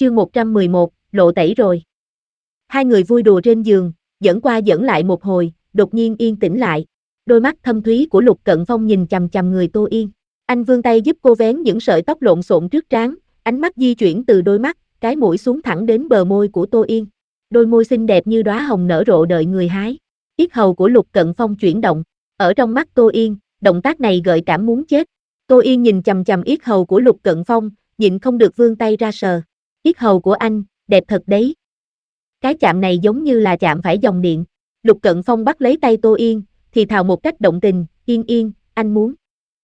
Chương 111, lộ tẩy rồi. Hai người vui đùa trên giường, dẫn qua dẫn lại một hồi, đột nhiên yên tĩnh lại. Đôi mắt thâm thúy của Lục Cận Phong nhìn chằm chằm người Tô Yên. Anh vươn tay giúp cô vén những sợi tóc lộn xộn trước trán, ánh mắt di chuyển từ đôi mắt, cái mũi xuống thẳng đến bờ môi của Tô Yên. Đôi môi xinh đẹp như đóa hồng nở rộ đợi người hái. Yết hầu của Lục Cận Phong chuyển động, ở trong mắt Tô Yên, động tác này gợi cảm muốn chết. Tô Yên nhìn chằm chằm yết hầu của Lục Cận Phong, nhịn không được vươn tay ra sờ. Yết hầu của anh, đẹp thật đấy. Cái chạm này giống như là chạm phải dòng điện. Lục Cận Phong bắt lấy tay Tô Yên, thì thào một cách động tình, Yên Yên, anh muốn.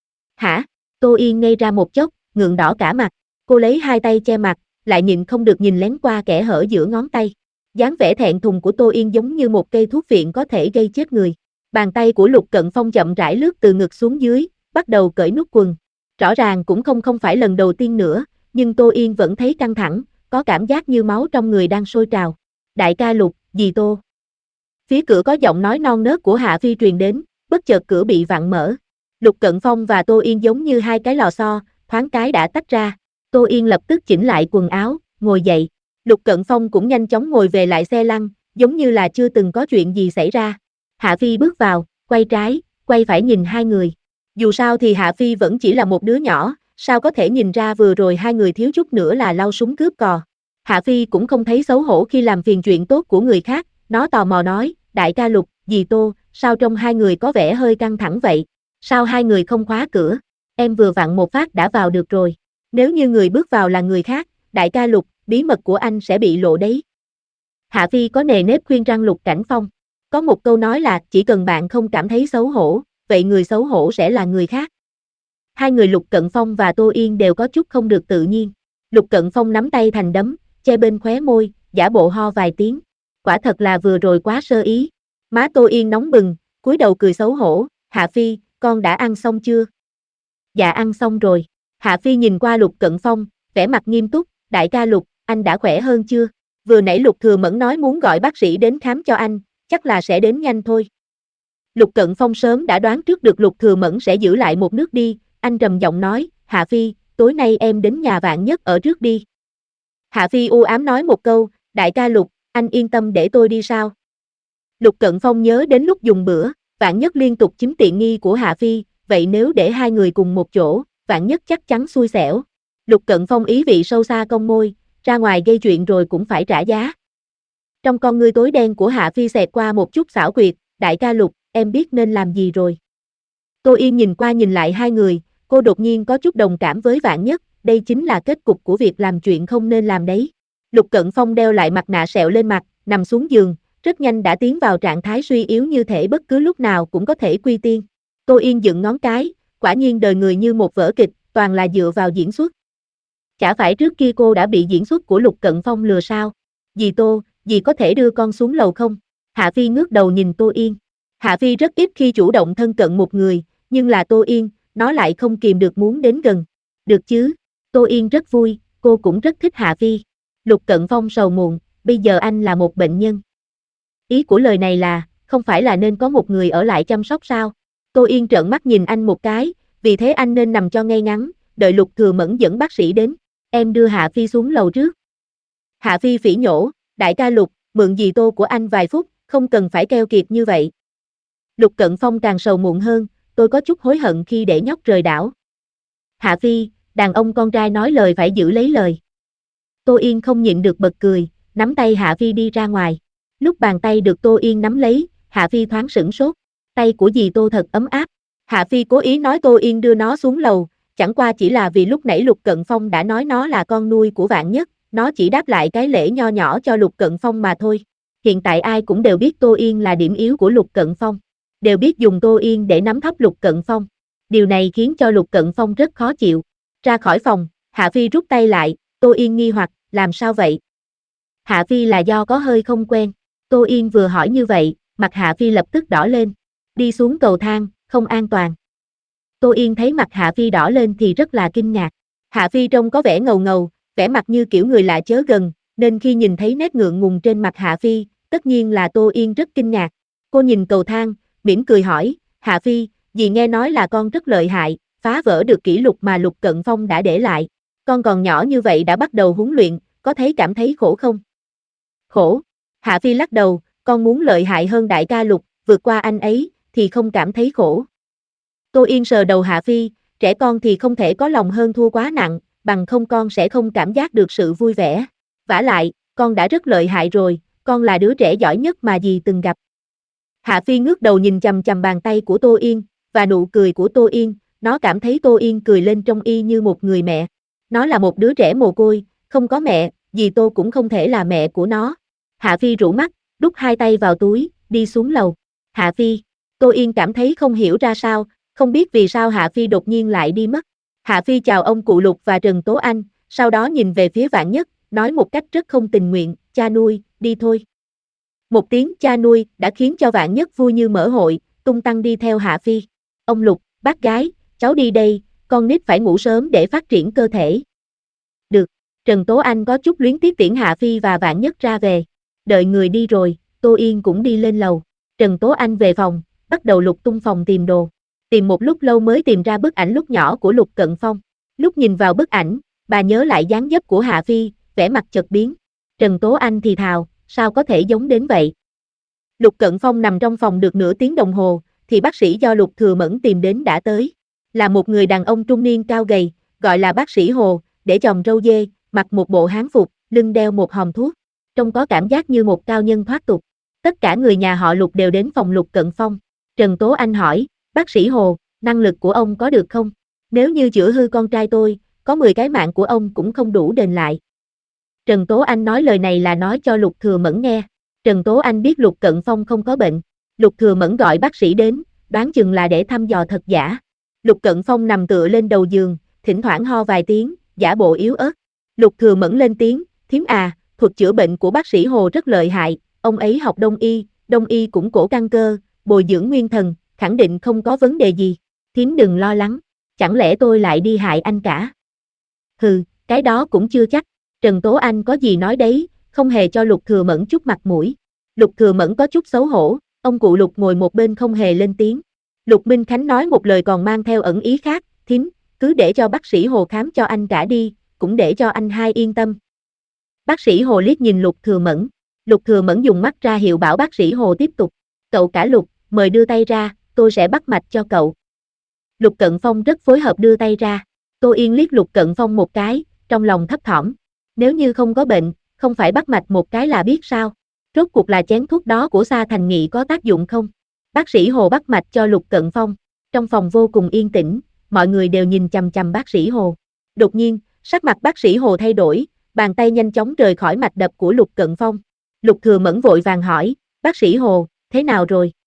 Hả? Tô Yên ngây ra một chốc, ngượng đỏ cả mặt. Cô lấy hai tay che mặt, lại nhịn không được nhìn lén qua kẽ hở giữa ngón tay. Dáng vẻ thẹn thùng của Tô Yên giống như một cây thuốc viện có thể gây chết người. Bàn tay của Lục Cận Phong chậm rãi lướt từ ngực xuống dưới, bắt đầu cởi nút quần. Rõ ràng cũng không phải lần đầu tiên nữa, nhưng Tô Yên vẫn thấy căng thẳng, có cảm giác như máu trong người đang sôi trào. Đại ca Lục, dì Tô. Phía cửa có giọng nói non nớt của Hạ Phi truyền đến, bất chợt cửa bị vặn mở. Lục Cận Phong và Tô Yên giống như hai cái lò xo, thoáng cái đã tách ra. Tô Yên lập tức chỉnh lại quần áo, ngồi dậy. Lục Cận Phong cũng nhanh chóng ngồi về lại xe lăn, giống như là chưa từng có chuyện gì xảy ra. Hạ Phi bước vào, quay trái, quay phải nhìn hai người. Dù sao thì Hạ Phi vẫn chỉ là một đứa nhỏ, sao có thể nhìn ra vừa rồi hai người thiếu chút nữa là lau súng cướp cò. Hạ Phi cũng không thấy xấu hổ khi làm phiền chuyện tốt của người khác, nó tò mò nói, đại ca Lục, dì Tô, sao trong hai người có vẻ hơi căng thẳng vậy? Sao hai người không khóa cửa? Em vừa vặn một phát đã vào được rồi. Nếu như người bước vào là người khác, đại ca Lục, bí mật của anh sẽ bị lộ đấy. Hạ Phi có nề nếp khuyên răn Lục Cảnh Phong. Có một câu nói là, chỉ cần bạn không cảm thấy xấu hổ, vậy người xấu hổ sẽ là người khác. Hai người Lục Cận Phong và Tô Yên đều có chút không được tự nhiên. Lục Cận Phong nắm tay thành đấm, che bên khóe môi, giả bộ ho vài tiếng. Quả thật là vừa rồi quá sơ ý. Má Tô Yên nóng bừng, cúi đầu cười xấu hổ, Hạ Phi, con đã ăn xong chưa? Dạ ăn xong rồi. Hạ Phi nhìn qua Lục Cận Phong, vẻ mặt nghiêm túc, đại ca Lục, anh đã khỏe hơn chưa? Vừa nãy Lục Thừa Mẫn nói muốn gọi bác sĩ đến khám cho anh, chắc là sẽ đến nhanh thôi. Lục Cận Phong sớm đã đoán trước được Lục Thừa Mẫn sẽ giữ lại một nước đi, anh trầm giọng nói, Hạ Phi, tối nay em đến nhà Vạn Nhất ở trước đi. Hạ Phi u ám nói một câu, đại ca Lục, anh yên tâm để tôi đi sao? Lục Cận Phong nhớ đến lúc dùng bữa, Vạn Nhất liên tục chiếm tiện nghi của Hạ Phi, vậy nếu để hai người cùng một chỗ, Vạn Nhất chắc chắn xui xẻo. Lục Cận Phong ý vị sâu xa cong môi, ra ngoài gây chuyện rồi cũng phải trả giá. Trong con ngươi tối đen của Hạ Phi xẹt qua một chút xảo quyệt, đại ca Lục, em biết nên làm gì rồi. Tô Yên nhìn qua nhìn lại hai người, cô đột nhiên có chút đồng cảm với Vạn Nhất, đây chính là kết cục của việc làm chuyện không nên làm đấy. Lục Cận Phong đeo lại mặt nạ sẹo lên mặt, nằm xuống giường, rất nhanh đã tiến vào trạng thái suy yếu như thể bất cứ lúc nào cũng có thể quy tiên. Tô Yên dựng ngón cái, quả nhiên đời người như một vở kịch, toàn là dựa vào diễn xuất. Chả phải trước kia cô đã bị diễn xuất của Lục Cận Phong lừa sao? Dì Tô, dì có thể đưa con xuống lầu không? Hạ Phi ngước đầu nhìn Tô Yên. Hạ Phi rất ít khi chủ động thân cận một người, nhưng là Tô Yên, nó lại không kìm được muốn đến gần. Được chứ? Tô Yên rất vui, cô cũng rất thích Hạ Phi. Lục Cận Phong sầu muộn, bây giờ anh là một bệnh nhân. Ý của lời này là, không phải là nên có một người ở lại chăm sóc sao? Tô Yên trợn mắt nhìn anh một cái, vì thế anh nên nằm cho ngay ngắn, đợi Lục Thừa Mẫn dẫn bác sĩ đến. Em đưa Hạ Phi xuống lầu trước. Hạ Phi phỉ nhổ, đại ca Lục, mượn dì Tô của anh vài phút, không cần phải keo kiệt như vậy. Lục Cận Phong càng sầu muộn hơn, tôi có chút hối hận khi để nhóc rời đảo. Hạ Phi, đàn ông con trai nói lời phải giữ lấy lời. Tô Yên không nhịn được bật cười, nắm tay Hạ Phi đi ra ngoài. Lúc bàn tay được Tô Yên nắm lấy, Hạ Phi thoáng sửng sốt, tay của dì Tô thật ấm áp. Hạ Phi cố ý nói Tô Yên đưa nó xuống lầu, chẳng qua chỉ là vì lúc nãy Lục Cận Phong đã nói nó là con nuôi của Vạn Nhất, nó chỉ đáp lại cái lễ nho nhỏ cho Lục Cận Phong mà thôi. Hiện tại ai cũng đều biết Tô Yên là điểm yếu của Lục Cận Phong, đều biết dùng Tô Yên để nắm thấp Lục Cận Phong. Điều này khiến cho Lục Cận Phong rất khó chịu. Ra khỏi phòng, Hạ Phi rút tay lại, Tô Yên nghi hoặc, làm sao vậy? Hạ Phi là do có hơi không quen. Tô Yên vừa hỏi như vậy, mặt Hạ Phi lập tức đỏ lên. Đi xuống cầu thang, không an toàn. Tô Yên thấy mặt Hạ Phi đỏ lên thì rất là kinh ngạc. Hạ Phi trông có vẻ ngầu ngầu, vẻ mặt như kiểu người lạ chớ gần, nên khi nhìn thấy nét ngượng ngùng trên mặt Hạ Phi, tất nhiên là Tô Yên rất kinh ngạc. Cô nhìn cầu thang, mỉm cười hỏi, Hạ Phi, dì nghe nói là con rất lợi hại, phá vỡ được kỷ lục mà Lục Cận Phong đã để lại. Con còn nhỏ như vậy đã bắt đầu huấn luyện, có thấy cảm thấy khổ không? Khổ. Hạ Phi lắc đầu, con muốn lợi hại hơn đại ca Lục, vượt qua anh ấy, thì không cảm thấy khổ. Tô Yên sờ đầu Hạ Phi, trẻ con thì không thể có lòng hơn thua quá nặng, bằng không con sẽ không cảm giác được sự vui vẻ. Vả lại, con đã rất lợi hại rồi, con là đứa trẻ giỏi nhất mà dì từng gặp. Hạ Phi ngước đầu nhìn chằm chằm bàn tay của Tô Yên, và nụ cười của Tô Yên, nó cảm thấy Tô Yên cười lên trông y như một người mẹ. Nó là một đứa trẻ mồ côi, không có mẹ, dì Tô cũng không thể là mẹ của nó. Hạ Phi rũ mắt, đút hai tay vào túi, đi xuống lầu. Hạ Phi, Tô Yên cảm thấy không hiểu ra sao, không biết vì sao Hạ Phi đột nhiên lại đi mất. Hạ Phi chào ông cụ Lục và Trần Tố Anh, sau đó nhìn về phía Vạn Nhất, nói một cách rất không tình nguyện, cha nuôi, đi thôi. Một tiếng cha nuôi đã khiến cho Vạn Nhất vui như mở hội, tung tăng đi theo Hạ Phi. Ông Lục, bác gái, cháu đi đây, con nít phải ngủ sớm để phát triển cơ thể. Được, Trần Tố Anh có chút luyến tiếc tiễn Hạ Phi và Vạn Nhất ra về. Đợi người đi rồi, Tô Yên cũng đi lên lầu. Trần Tố Anh về phòng, bắt đầu lục tung phòng tìm đồ. Tìm một lúc lâu mới tìm ra bức ảnh lúc nhỏ của Lục Cận Phong. Lúc nhìn vào bức ảnh, bà nhớ lại dáng dấp của Hạ Phi, vẻ mặt chợt biến. Trần Tố Anh thì thào, sao có thể giống đến vậy? Lục Cận Phong nằm trong phòng được nửa tiếng đồng hồ, thì bác sĩ do Lục Thừa Mẫn tìm đến đã tới. Là một người đàn ông trung niên cao gầy, gọi là bác sĩ Hồ, để chòm râu dê, mặc một bộ hán phục, lưng đeo một hòm thuốc. Trông có cảm giác như một cao nhân thoát tục. Tất cả người nhà họ Lục đều đến phòng Lục Cận Phong. Trần Tố Anh hỏi, bác sĩ Hồ, năng lực của ông có được không? Nếu như chữa hư con trai tôi, có 10 cái mạng của ông cũng không đủ đền lại. Trần Tố Anh nói lời này là nói cho Lục Thừa Mẫn nghe. Trần Tố Anh biết Lục Cận Phong không có bệnh. Lục Thừa Mẫn gọi bác sĩ đến, đoán chừng là để thăm dò thật giả. Lục Cận Phong nằm tựa lên đầu giường, thỉnh thoảng ho vài tiếng, giả bộ yếu ớt. Lục Thừa Mẫn lên tiếng, thím à, thuật chữa bệnh của bác sĩ Hồ rất lợi hại, ông ấy học Đông y cũng cổ căn cơ, bồi dưỡng nguyên thần, khẳng định không có vấn đề gì. Thím đừng lo lắng, chẳng lẽ tôi lại đi hại anh cả? Hừ, cái đó cũng chưa chắc. Trần Tố Anh có gì nói đấy, không hề cho Lục Thừa Mẫn chút mặt mũi. Lục Thừa Mẫn có chút xấu hổ, ông cụ Lục ngồi một bên không hề lên tiếng. Lục Minh Khánh nói một lời còn mang theo ẩn ý khác, thím, cứ để cho bác sĩ Hồ khám cho anh cả đi, cũng để cho anh hai yên tâm. Bác sĩ Hồ liếc nhìn Lục Thừa Mẫn. Lục Thừa Mẫn dùng mắt ra hiệu bảo bác sĩ Hồ tiếp tục. Cậu cả Lục, mời đưa tay ra, tôi sẽ bắt mạch cho cậu. Lục Cận Phong rất phối hợp đưa tay ra. Tô Yên liếc Lục Cận Phong một cái, trong lòng thấp thỏm. Nếu như không có bệnh, không phải bắt mạch một cái là biết sao? Rốt cuộc là chén thuốc đó của Sa Thành Nghị có tác dụng không? Bác sĩ Hồ bắt mạch cho Lục Cận Phong. Trong phòng vô cùng yên tĩnh, mọi người đều nhìn chằm chằm bác sĩ Hồ. Đột nhiên, sắc mặt bác sĩ Hồ thay đổi, bàn tay nhanh chóng rời khỏi mạch đập của Lục Cận Phong. Lục Thừa Mẫn vội vàng hỏi, bác sĩ Hồ, thế nào rồi?